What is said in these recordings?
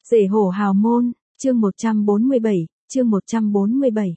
Rể hổ hào môn, chương 147, chương 147.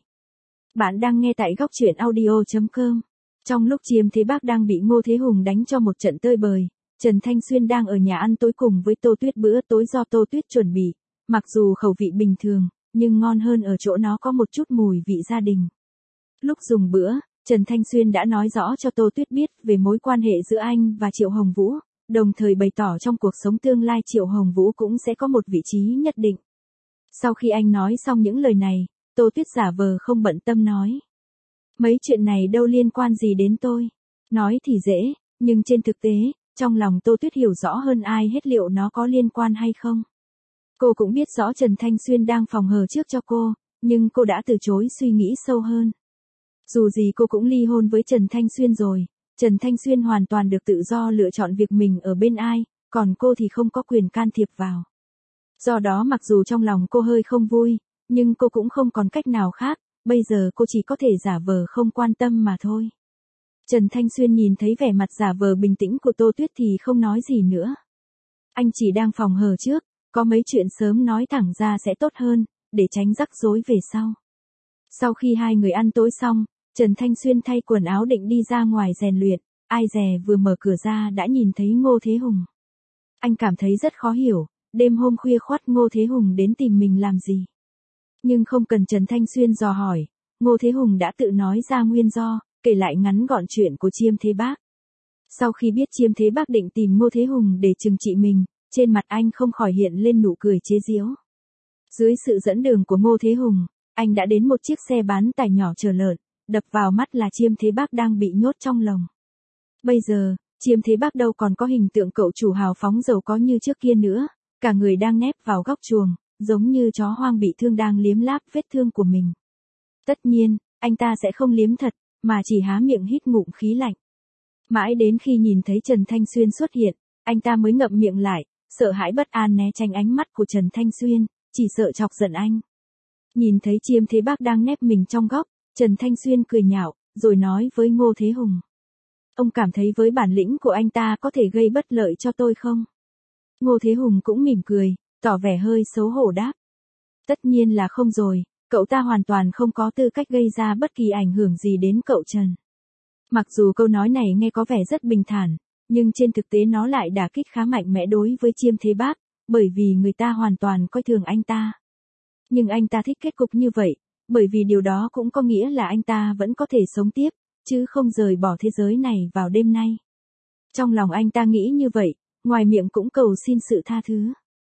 Bạn đang nghe tại góc truyện audio.com. Trong lúc Chiêm Thế Bác đang bị Ngô Thế Hùng đánh cho một trận tơi bời, Trần Thanh Xuyên đang ở nhà ăn tối cùng với Tô Tuyết, bữa tối do Tô Tuyết chuẩn bị, mặc dù khẩu vị bình thường, nhưng ngon hơn ở chỗ nó có một chút mùi vị gia đình. Lúc dùng bữa, Trần Thanh Xuyên đã nói rõ cho Tô Tuyết biết về mối quan hệ giữa anh và Triệu Hồng Vũ, đồng thời bày tỏ trong cuộc sống tương lai Triệu Hồng Vũ cũng sẽ có một vị trí nhất định. Sau khi anh nói xong những lời này, Tô Tuyết giả vờ không bận tâm nói: mấy chuyện này đâu liên quan gì đến tôi. Nói thì dễ, nhưng trên thực tế, trong lòng Tô Tuyết hiểu rõ hơn ai hết liệu nó có liên quan hay không. Cô cũng biết rõ Trần Thanh Xuyên đang phòng hờ trước cho cô, nhưng cô đã từ chối suy nghĩ sâu hơn. Dù gì cô cũng ly hôn với Trần Thanh Xuyên rồi, Trần Thanh Xuyên hoàn toàn được tự do lựa chọn việc mình ở bên ai, còn cô thì không có quyền can thiệp vào. Do đó mặc dù trong lòng cô hơi không vui, nhưng cô cũng không còn cách nào khác, bây giờ cô chỉ có thể giả vờ không quan tâm mà thôi. Trần Thanh Xuyên nhìn thấy vẻ mặt giả vờ bình tĩnh của Tô Tuyết thì không nói gì nữa. Anh chỉ đang phòng hờ trước, có mấy chuyện sớm nói thẳng ra sẽ tốt hơn, để tránh rắc rối về sau. Sau khi hai người ăn tối xong, Trần Thanh Xuyên thay quần áo định đi ra ngoài rèn luyện, ai dè vừa mở cửa ra đã nhìn thấy Ngô Thế Hùng. Anh cảm thấy rất khó hiểu, đêm hôm khuya khoắt Ngô Thế Hùng đến tìm mình làm gì. Nhưng không cần Trần Thanh Xuyên dò hỏi, Ngô Thế Hùng đã tự nói ra nguyên do, kể lại ngắn gọn chuyện của Chiêm Thế Bác. Sau khi biết Chiêm Thế Bác định tìm Ngô Thế Hùng để trừng trị mình, trên mặt anh không khỏi hiện lên nụ cười chế giễu. Dưới sự dẫn đường của Ngô Thế Hùng, anh đã đến một chiếc xe bán tải nhỏ chở lợn, đập vào mắt là Chiêm Thế Bác đang bị nhốt trong lồng. Bây giờ, Chiêm Thế Bác đâu còn có hình tượng cậu chủ hào phóng giàu có như trước kia nữa, cả người đang nép vào góc chuồng, giống như chó hoang bị thương đang liếm láp vết thương của mình. Tất nhiên, anh ta sẽ không liếm thật, mà chỉ há miệng hít ngụm khí lạnh. Mãi đến khi nhìn thấy Trần Thanh Xuyên xuất hiện, anh ta mới ngậm miệng lại, sợ hãi bất an né tránh ánh mắt của Trần Thanh Xuyên, chỉ sợ chọc giận anh. Nhìn thấy Chiêm Thế Bác đang nép mình trong góc, Trần Thanh Xuyên cười nhạo, rồi nói với Ngô Thế Hùng: ông cảm thấy với bản lĩnh của anh ta có thể gây bất lợi cho tôi không? Ngô Thế Hùng cũng mỉm cười, tỏ vẻ hơi xấu hổ đáp: tất nhiên là không rồi, cậu ta hoàn toàn không có tư cách gây ra bất kỳ ảnh hưởng gì đến cậu Trần. Mặc dù câu nói này nghe có vẻ rất bình thản, nhưng trên thực tế nó lại đả kích khá mạnh mẽ đối với Chiêm Thế Bác, bởi vì người ta hoàn toàn coi thường anh ta. Nhưng anh ta thích kết cục như vậy, bởi vì điều đó cũng có nghĩa là anh ta vẫn có thể sống tiếp, chứ không rời bỏ thế giới này vào đêm nay. Trong lòng anh ta nghĩ như vậy, ngoài miệng cũng cầu xin sự tha thứ.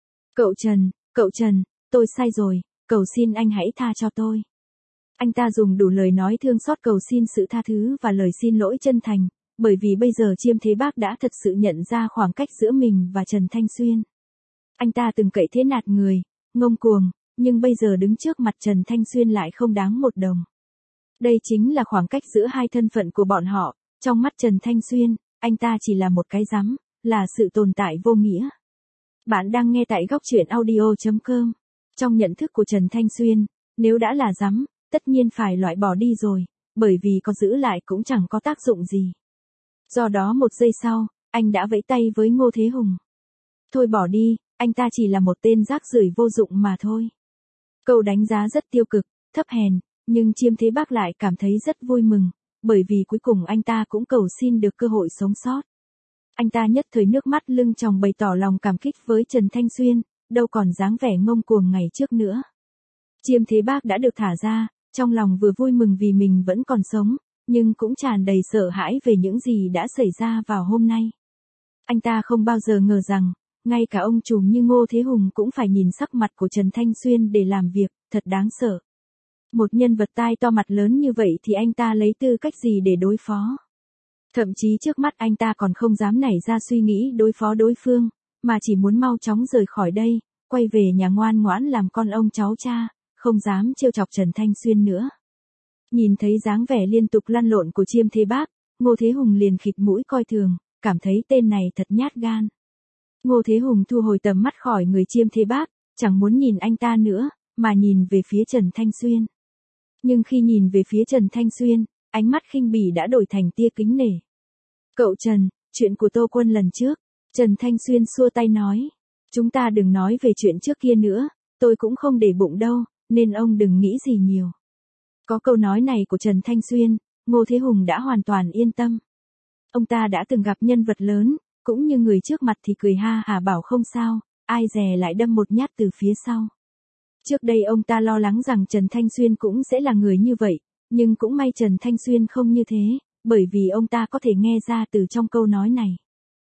Cậu Trần, tôi sai rồi, cầu xin anh hãy tha cho tôi. Anh ta dùng đủ lời nói thương xót cầu xin sự tha thứ và lời xin lỗi chân thành, bởi vì bây giờ Chiêm Thế Bác đã thật sự nhận ra khoảng cách giữa mình và Trần Thanh Xuyên. Anh ta từng cậy thế nạt người, ngông cuồng, nhưng bây giờ đứng trước mặt Trần Thanh Xuyên lại không đáng một đồng. Đây chính là khoảng cách giữa hai thân phận của bọn họ, trong mắt Trần Thanh Xuyên, anh ta chỉ là một cái rắm, là sự tồn tại vô nghĩa. Bạn đang nghe tại góc truyện audio.com. Trong nhận thức của Trần Thanh Xuyên, nếu đã là rắm, tất nhiên phải loại bỏ đi rồi, bởi vì có giữ lại cũng chẳng có tác dụng gì. Do đó một giây sau, anh đã vẫy tay với Ngô Thế Hùng. Thôi bỏ đi, anh ta chỉ là một tên rác rưởi vô dụng mà thôi. Câu đánh giá rất tiêu cực, thấp hèn, nhưng Chiêm Thế Bác lại cảm thấy rất vui mừng, bởi vì cuối cùng anh ta cũng cầu xin được cơ hội sống sót. Anh ta nhất thời nước mắt lưng tròng bày tỏ lòng cảm kích với Trần Thanh Xuyên, đâu còn dáng vẻ ngông cuồng ngày trước nữa. Chiêm Thế Bác đã được thả ra, trong lòng vừa vui mừng vì mình vẫn còn sống, nhưng cũng tràn đầy sợ hãi về những gì đã xảy ra vào hôm nay. Anh ta không bao giờ ngờ rằng, ngay cả ông trùm như Ngô Thế Hùng cũng phải nhìn sắc mặt của Trần Thanh Xuyên để làm việc, thật đáng sợ. Một nhân vật tai to mặt lớn như vậy thì anh ta lấy tư cách gì để đối phó? Thậm chí trước mắt anh ta còn không dám nảy ra suy nghĩ đối phó đối phương, mà chỉ muốn mau chóng rời khỏi đây, quay về nhà ngoan ngoãn làm con ông cháu cha, không dám trêu chọc Trần Thanh Xuyên nữa. Nhìn thấy dáng vẻ liên tục lăn lộn của Chiêm Thế Bác, Ngô Thế Hùng liền khịt mũi coi thường, cảm thấy tên này thật nhát gan. Ngô Thế Hùng thu hồi tầm mắt khỏi người Chiêm Thế Bác, chẳng muốn nhìn anh ta nữa, mà nhìn về phía Trần Thanh Xuyên. Nhưng khi nhìn về phía Trần Thanh Xuyên, ánh mắt khinh bỉ đã đổi thành tia kính nể. Cậu Trần, chuyện của Tô Quân lần trước, Trần Thanh Xuyên xua tay nói. Chúng ta đừng nói về chuyện trước kia nữa, tôi cũng không để bụng đâu, nên ông đừng nghĩ gì nhiều. Có câu nói này của Trần Thanh Xuyên, Ngô Thế Hùng đã hoàn toàn yên tâm. Ông ta đã từng gặp nhân vật lớn, cũng như người trước mặt thì cười ha hả bảo không sao, ai dè lại đâm một nhát từ phía sau. Trước đây ông ta lo lắng rằng Trần Thanh Xuyên cũng sẽ là người như vậy, nhưng cũng may Trần Thanh Xuyên không như thế, bởi vì ông ta có thể nghe ra từ trong câu nói này.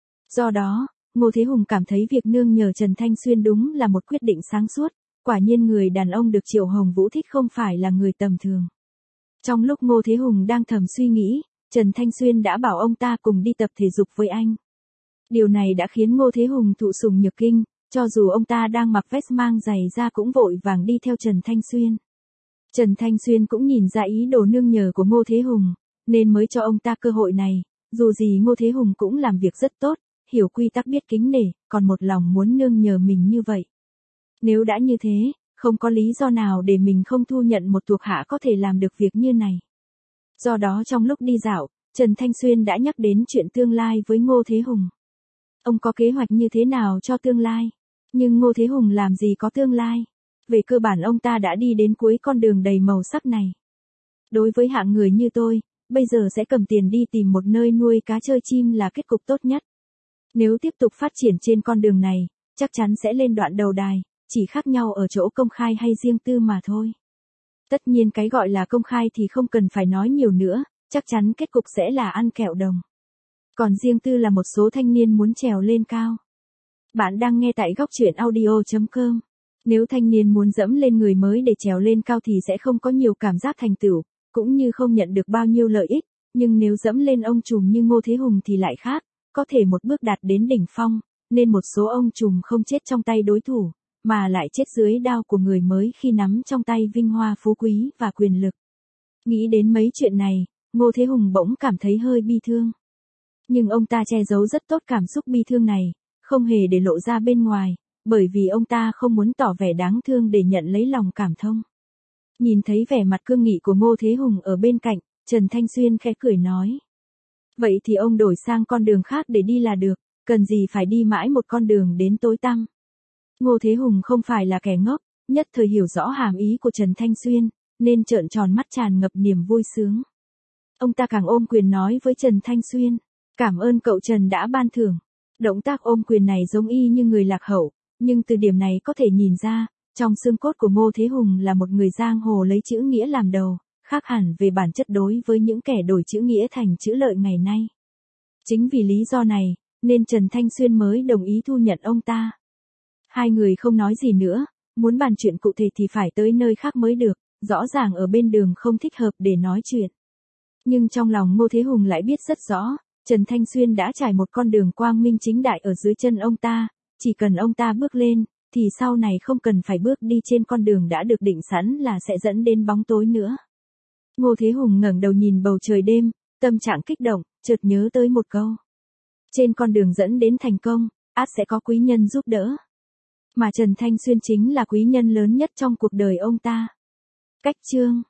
Do đó, Ngô Thế Hùng cảm thấy việc nương nhờ Trần Thanh Xuyên đúng là một quyết định sáng suốt, quả nhiên người đàn ông được Triệu Hồng Vũ thích không phải là người tầm thường. Trong lúc Ngô Thế Hùng đang thầm suy nghĩ, Trần Thanh Xuyên đã bảo ông ta cùng đi tập thể dục với anh. Điều này đã khiến Ngô Thế Hùng thụ sủng nhược kinh, cho dù ông ta đang mặc vest mang giày ra cũng vội vàng đi theo Trần Thanh Xuyên. Trần Thanh Xuyên cũng nhìn ra ý đồ nương nhờ của Ngô Thế Hùng, nên mới cho ông ta cơ hội này, dù gì Ngô Thế Hùng cũng làm việc rất tốt, hiểu quy tắc biết kính nể, còn một lòng muốn nương nhờ mình như vậy. Nếu đã như thế, không có lý do nào để mình không thu nhận một thuộc hạ có thể làm được việc như này. Do đó trong lúc đi dạo, Trần Thanh Xuyên đã nhắc đến chuyện tương lai với Ngô Thế Hùng. Ông có kế hoạch như thế nào cho tương lai? Nhưng Ngô Thế Hùng làm gì có tương lai? Về cơ bản ông ta đã đi đến cuối con đường đầy màu sắc này. Đối với hạng người như tôi, bây giờ sẽ cầm tiền đi tìm một nơi nuôi cá chơi chim là kết cục tốt nhất. Nếu tiếp tục phát triển trên con đường này, chắc chắn sẽ lên đoạn đầu đài, chỉ khác nhau ở chỗ công khai hay riêng tư mà thôi. Tất nhiên cái gọi là công khai thì không cần phải nói nhiều nữa, chắc chắn kết cục sẽ là ăn kẹo đồng. Còn riêng tư là một số thanh niên muốn trèo lên cao. Bạn đang nghe tại góc truyện audio.com. Nếu thanh niên muốn dẫm lên người mới để trèo lên cao thì sẽ không có nhiều cảm giác thành tựu, cũng như không nhận được bao nhiêu lợi ích, nhưng nếu dẫm lên ông trùm như Ngô Thế Hùng thì lại khác, có thể một bước đạt đến đỉnh phong, nên một số ông trùm không chết trong tay đối thủ, mà lại chết dưới đao của người mới khi nắm trong tay vinh hoa phú quý và quyền lực. Nghĩ đến mấy chuyện này, Ngô Thế Hùng bỗng cảm thấy hơi bi thương. Nhưng ông ta che giấu rất tốt cảm xúc bi thương này, không hề để lộ ra bên ngoài, bởi vì ông ta không muốn tỏ vẻ đáng thương để nhận lấy lòng cảm thông. Nhìn thấy vẻ mặt cương nghị của Ngô Thế Hùng ở bên cạnh, Trần Thanh Xuyên khẽ cười nói. Vậy thì ông đổi sang con đường khác để đi là được, cần gì phải đi mãi một con đường đến tối tăm. Ngô Thế Hùng không phải là kẻ ngốc, nhất thời hiểu rõ hàm ý của Trần Thanh Xuyên, nên trợn tròn mắt tràn ngập niềm vui sướng. Ông ta càng ôm quyền nói với Trần Thanh Xuyên, cảm ơn cậu Trần đã ban thưởng. Động tác ôm quyền này giống y như người lạc hậu, nhưng từ điểm này có thể nhìn ra, trong xương cốt của Ngô Thế Hùng là một người giang hồ lấy chữ nghĩa làm đầu, khác hẳn về bản chất đối với những kẻ đổi chữ nghĩa thành chữ lợi ngày nay. Chính vì lý do này, nên Trần Thanh Xuyên mới đồng ý thu nhận ông ta. Hai người không nói gì nữa, muốn bàn chuyện cụ thể thì phải tới nơi khác mới được, rõ ràng ở bên đường không thích hợp để nói chuyện. Nhưng trong lòng Ngô Thế Hùng lại biết rất rõ, Trần Thanh Xuyên đã trải một con đường quang minh chính đại ở dưới chân ông ta, chỉ cần ông ta bước lên, thì sau này không cần phải bước đi trên con đường đã được định sẵn là sẽ dẫn đến bóng tối nữa. Ngô Thế Hùng ngẩng đầu nhìn bầu trời đêm, tâm trạng kích động, chợt nhớ tới một câu. Trên con đường dẫn đến thành công, ắt sẽ có quý nhân giúp đỡ. Mà Trần Thanh Xuyên chính là quý nhân lớn nhất trong cuộc đời ông ta. Cách chương